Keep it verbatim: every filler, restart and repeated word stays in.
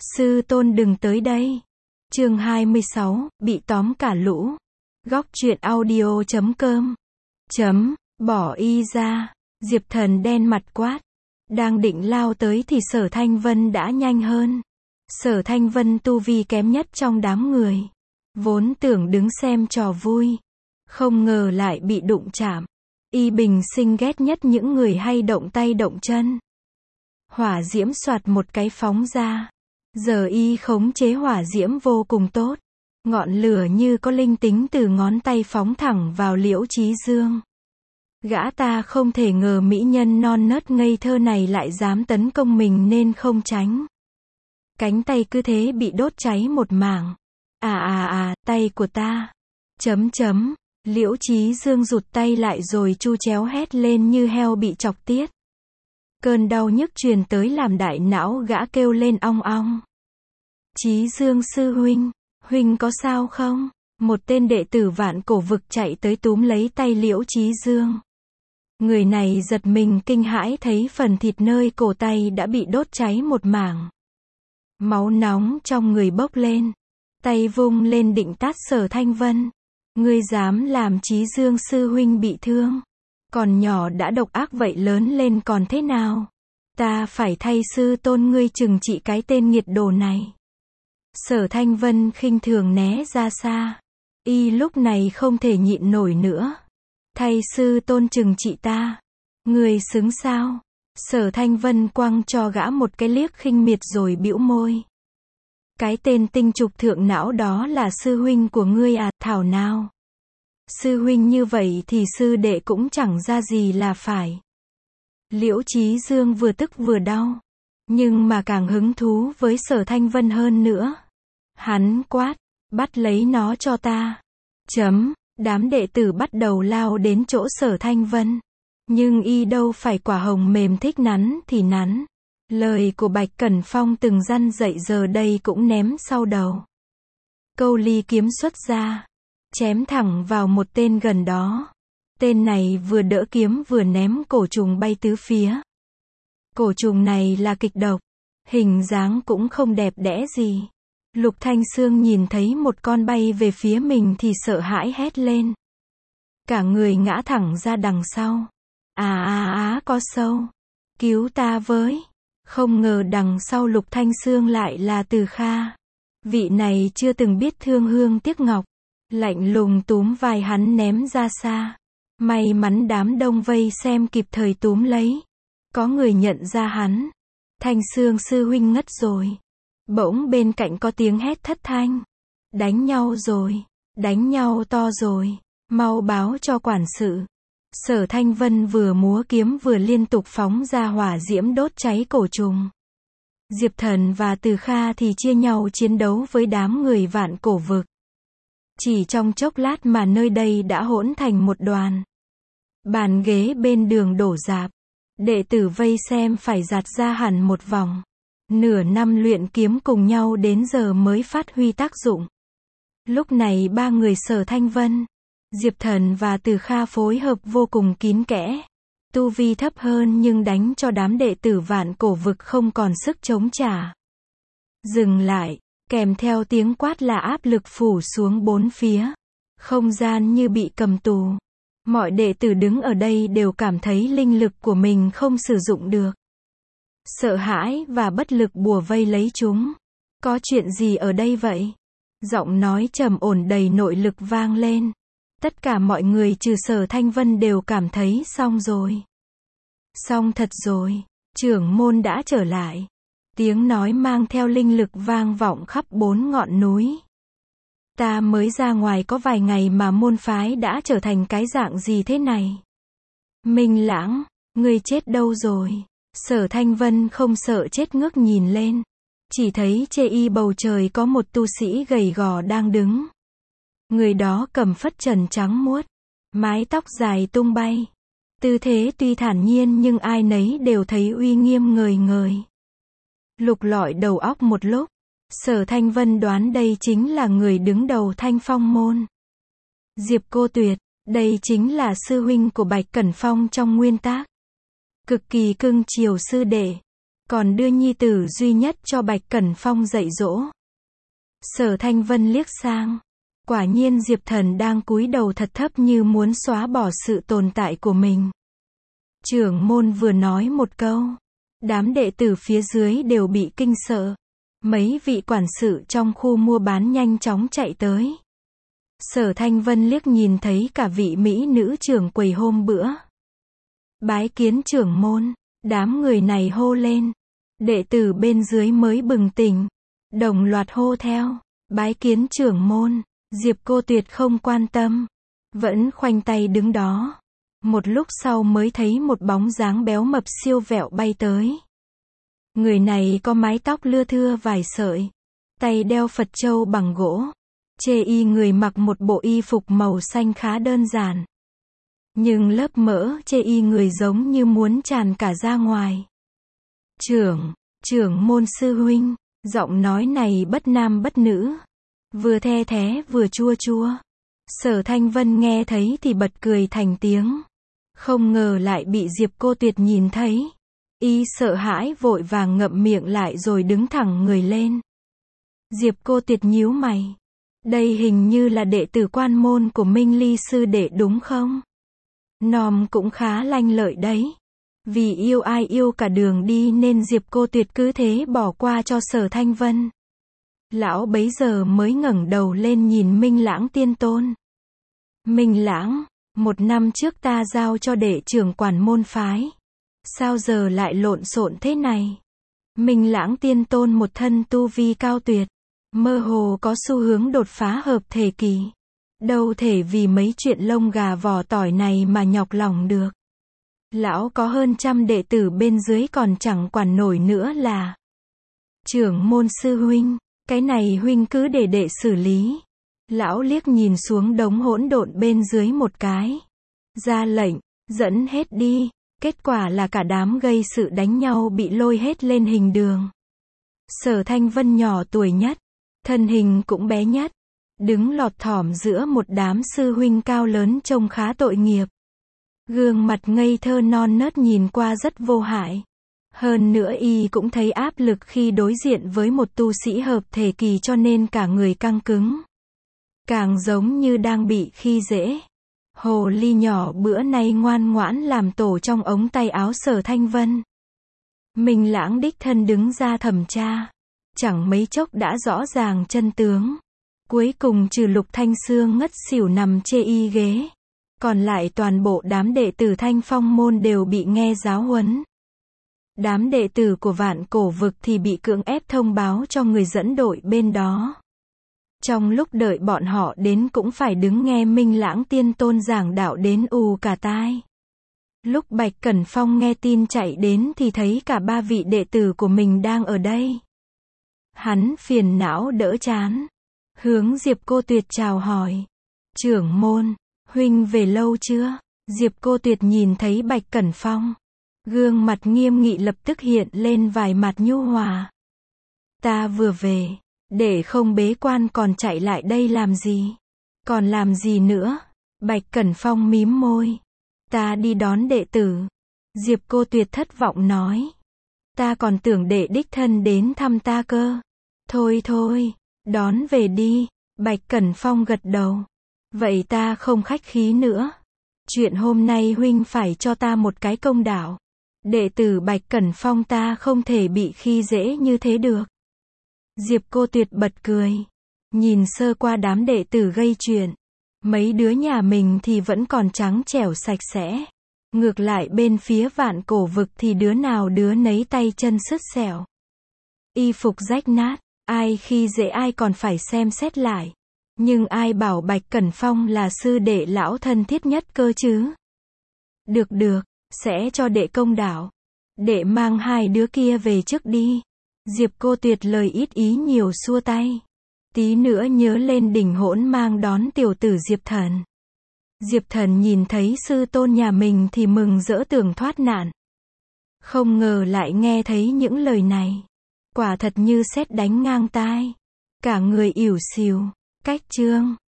Sư tôn đừng tới đây. Chương hai mươi sáu, bị tóm cả lũ. Góc truyện audio chấm com. Chấm, bỏ y ra. Diệp Thần đen mặt quát. Đang định lao tới thì Sở Thanh Vân đã nhanh hơn. Sở Thanh Vân tu vi kém nhất trong đám người. Vốn tưởng đứng xem trò vui. Không ngờ lại bị đụng chạm. Y bình sinh ghét nhất những người hay động tay động chân. Hỏa diễm soạt một cái phóng ra. Giờ y khống chế hỏa diễm vô cùng tốt. Ngọn lửa như có linh tính từ ngón tay phóng thẳng vào Liễu Chí Dương. Gã ta không thể ngờ mỹ nhân non nớt ngây thơ này lại dám tấn công mình nên không tránh. Cánh tay cứ thế bị đốt cháy một mảng. À à à, tay của ta. Chấm chấm. Liễu Chí Dương rụt tay lại rồi chu chéo hét lên như heo bị chọc tiết. Cơn đau nhức truyền tới làm đại não gã kêu lên ong ong. Chí Dương sư huynh, huynh có sao không? Một tên đệ tử Vạn Cổ Vực chạy tới túm lấy tay Liễu Chí Dương. Người này giật mình kinh hãi thấy phần thịt nơi cổ tay đã bị đốt cháy một mảng. Máu nóng trong người bốc lên. Tay vung lên định tát Sở Thanh Vân. Ngươi dám làm Chí Dương sư huynh bị thương. Còn nhỏ đã độc ác vậy lớn lên còn thế nào? Ta phải thay sư tôn ngươi trừng trị cái tên nghiệt đồ này. Sở Thanh Vân khinh thường né ra xa. Y lúc này không thể nhịn nổi nữa. Thay sư tôn trừng trị ta. Ngươi xứng sao? Sở Thanh Vân quăng cho gã một cái liếc khinh miệt rồi bĩu môi. Cái tên tinh trục thượng não đó là sư huynh của ngươi à, thảo nào? Sư huynh như vậy thì sư đệ cũng chẳng ra gì là phải. Liễu Chí Dương vừa tức vừa đau. Nhưng mà càng hứng thú với Sở Thanh Vân hơn nữa. Hắn quát, bắt lấy nó cho ta. Chấm, đám đệ tử bắt đầu lao đến chỗ Sở Thanh Vân. Nhưng y đâu phải quả hồng mềm thích nắn thì nắn. Lời của Bạch Cẩn Phong từng răn dạy giờ đây cũng ném sau đầu. Câu ly kiếm xuất ra. Chém thẳng vào một tên gần đó. Tên này vừa đỡ kiếm vừa ném cổ trùng bay tứ phía. Cổ trùng này là kịch độc. Hình dáng cũng không đẹp đẽ gì. Lục Thanh Sương nhìn thấy một con bay về phía mình thì sợ hãi hét lên. Cả người ngã thẳng ra đằng sau. À à á có sâu. Cứu ta với. Không ngờ đằng sau Lục Thanh Sương lại là Từ Kha. Vị này chưa từng biết thương hương tiếc ngọc. Lạnh lùng túm vai hắn ném ra xa. May mắn đám đông vây xem kịp thời túm lấy. Có người nhận ra hắn. Thanh Sương sư huynh ngất rồi. Bỗng bên cạnh có tiếng hét thất thanh. Đánh nhau rồi. Đánh nhau to rồi. Mau báo cho quản sự. Sở Thanh Vân vừa múa kiếm vừa liên tục phóng ra hỏa diễm đốt cháy cổ trùng. Diệp Thần và Từ Kha thì chia nhau chiến đấu với đám người Vạn Cổ Vực. Chỉ trong chốc lát mà nơi đây đã hỗn thành một đoàn. Bàn ghế bên đường đổ rạp. Đệ tử vây xem phải giạt ra hẳn một vòng. Nửa năm luyện kiếm cùng nhau đến giờ mới phát huy tác dụng. Lúc này ba người Sở Thanh Vân, Diệp Thần và Từ Kha phối hợp vô cùng kín kẽ. Tu vi thấp hơn nhưng đánh cho đám đệ tử Vạn Cổ Vực không còn sức chống trả. Dừng lại, kèm theo tiếng quát là áp lực phủ xuống bốn phía. Không gian như bị cầm tù. Mọi đệ tử đứng ở đây đều cảm thấy linh lực của mình không sử dụng được. Sợ hãi và bất lực bùa vây lấy chúng. Có chuyện gì ở đây vậy? Giọng nói trầm ổn đầy nội lực vang lên. Tất cả mọi người trừ Sở Thanh Vân đều cảm thấy xong rồi. Xong thật rồi. Trưởng môn đã trở lại. Tiếng nói mang theo linh lực vang vọng khắp bốn ngọn núi. Ta mới ra ngoài có vài ngày mà môn phái đã trở thành cái dạng gì thế này? Minh Lãng, ngươi chết đâu rồi? Sở Thanh Vân không sợ chết ngước nhìn lên. Chỉ thấy chê y bầu trời có một tu sĩ gầy gò đang đứng. Người đó cầm phất trần trắng muốt. Mái tóc dài tung bay. Tư thế tuy thản nhiên nhưng ai nấy đều thấy uy nghiêm ngời ngời. Lục lọi đầu óc một lúc. Sở Thanh Vân đoán đây chính là người đứng đầu Thanh Phong môn. Diệp Cô Tuyệt, đây chính là sư huynh của Bạch Cẩn Phong trong nguyên tác. Cực kỳ cưng chiều sư đệ. còn đưa nhi tử duy nhất cho Bạch Cẩn Phong dạy dỗ. Sở Thanh Vân liếc sang, quả nhiên Diệp Thần đang cúi đầu thật thấp như muốn xóa bỏ sự tồn tại của mình. Trưởng môn vừa nói một câu, đám đệ tử phía dưới đều bị kinh sợ. Mấy vị quản sự trong khu mua bán nhanh chóng chạy tới. Sở Thanh Vân liếc nhìn thấy cả vị mỹ nữ trưởng quầy hôm bữa. Bái kiến trưởng môn, đám người này hô lên. Đệ tử bên dưới mới bừng tỉnh, đồng loạt hô theo, bái kiến trưởng môn. Diệp Cô Tuyệt không quan tâm, vẫn khoanh tay đứng đó. Một lúc sau mới thấy một bóng dáng béo mập siêu vẹo bay tới. Người này có mái tóc lưa thưa vài sợi, tay đeo Phật châu bằng gỗ. Chê y người mặc một bộ y phục màu xanh khá đơn giản. Nhưng lớp mỡ chê y người giống như muốn tràn cả ra ngoài. Trưởng, trưởng môn sư huynh, giọng nói này bất nam bất nữ. Vừa the thé vừa chua chua. Sở Thanh Vân nghe thấy thì bật cười thành tiếng. Không ngờ lại bị Diệp Cô Tuyệt nhìn thấy. Y sợ hãi vội vàng ngậm miệng lại rồi đứng thẳng người lên. Diệp Cô Tuyệt nhíu mày. Đây hình như là đệ tử quan môn của Minh Ly sư đệ đúng không? Nom cũng khá lanh lợi đấy. Vì yêu ai yêu cả đường đi nên Diệp Cô Tuyệt cứ thế bỏ qua cho Sở Thanh Vân. Lão bấy giờ mới ngẩng đầu lên nhìn Minh Lãng tiên tôn. Minh Lãng, một năm trước ta giao cho đệ trưởng quản môn phái. Sao giờ lại lộn xộn thế này? Minh Lãng tiên tôn một thân tu vi cao tuyệt. Mơ hồ có xu hướng đột phá hợp thể kỳ. Đâu thể vì mấy chuyện lông gà vỏ tỏi này mà nhọc lòng được. Lão có hơn trăm đệ tử bên dưới còn chẳng quản nổi nữa là. Trưởng môn sư huynh, cái này huynh cứ để đệ xử lý. Lão liếc nhìn xuống đống hỗn độn bên dưới một cái. Ra lệnh, dẫn hết đi. Kết quả là cả đám gây sự đánh nhau bị lôi hết lên hình đường. Sở Thanh Vân nhỏ tuổi nhất, thân hình cũng bé nhất, đứng lọt thỏm giữa một đám sư huynh cao lớn trông khá tội nghiệp. Gương mặt ngây thơ non nớt nhìn qua rất vô hại. Hơn nữa y cũng thấy áp lực khi đối diện với một tu sĩ hợp thể kỳ cho nên cả người căng cứng. Càng giống như đang bị khi dễ. Hồ ly nhỏ bữa nay ngoan ngoãn làm tổ trong ống tay áo Sở Thanh Vân. Minh Lãng đích thân đứng ra thẩm tra. Chẳng mấy chốc đã rõ ràng chân tướng. Cuối cùng trừ Lục Thanh Sương ngất xỉu nằm chê y ghế. Còn lại toàn bộ đám đệ tử Thanh Phong môn đều bị nghe giáo huấn. Đám đệ tử của Vạn Cổ Vực thì bị cưỡng ép thông báo cho người dẫn đội bên đó. Trong lúc đợi bọn họ đến cũng phải đứng nghe Minh Lãng tiên tôn giảng đạo đến ù cả tai. Lúc Bạch Cẩn Phong nghe tin chạy đến thì thấy cả ba vị đệ tử của mình đang ở đây. Hắn phiền não đỡ chán. Hướng Diệp Cô Tuyệt chào hỏi. Trưởng môn, huynh về lâu chưa? Diệp Cô Tuyệt nhìn thấy Bạch Cẩn Phong. Gương mặt nghiêm nghị lập tức hiện lên vài mặt nhu hòa. Ta vừa về. Để không bế quan còn chạy lại đây làm gì? Còn làm gì nữa? Bạch Cẩn Phong mím môi. Ta đi đón đệ tử. Diệp Cô Tuyệt thất vọng nói. Ta còn tưởng đệ đích thân đến thăm ta cơ. Thôi thôi, đón về đi. Bạch Cẩn Phong gật đầu. Vậy ta không khách khí nữa. Chuyện hôm nay huynh phải cho ta một cái công đạo. Đệ tử Bạch Cẩn Phong ta không thể bị khi dễ như thế được. Diệp Cô Tuyệt bật cười. Nhìn sơ qua đám đệ tử gây chuyện. Mấy đứa nhà mình thì vẫn còn trắng trẻo sạch sẽ. Ngược lại bên phía Vạn Cổ Vực thì đứa nào đứa nấy tay chân sứt sẹo. Y phục rách nát. Ai khi dễ ai còn phải xem xét lại. Nhưng ai bảo Bạch Cẩn Phong là sư đệ lão thân thiết nhất cơ chứ? Được được, sẽ cho đệ công đạo. Đệ mang hai đứa kia về trước đi. Diệp Cô Tuyệt lời ít ý nhiều xua tay. Tí nữa nhớ lên đỉnh hỗn mang đón tiểu tử Diệp Thần. Diệp Thần nhìn thấy sư tôn nhà mình thì mừng rỡ tưởng thoát nạn. Không ngờ lại nghe thấy những lời này. Quả thật như sét đánh ngang tai. Cả người ỉu xìu. Cách chương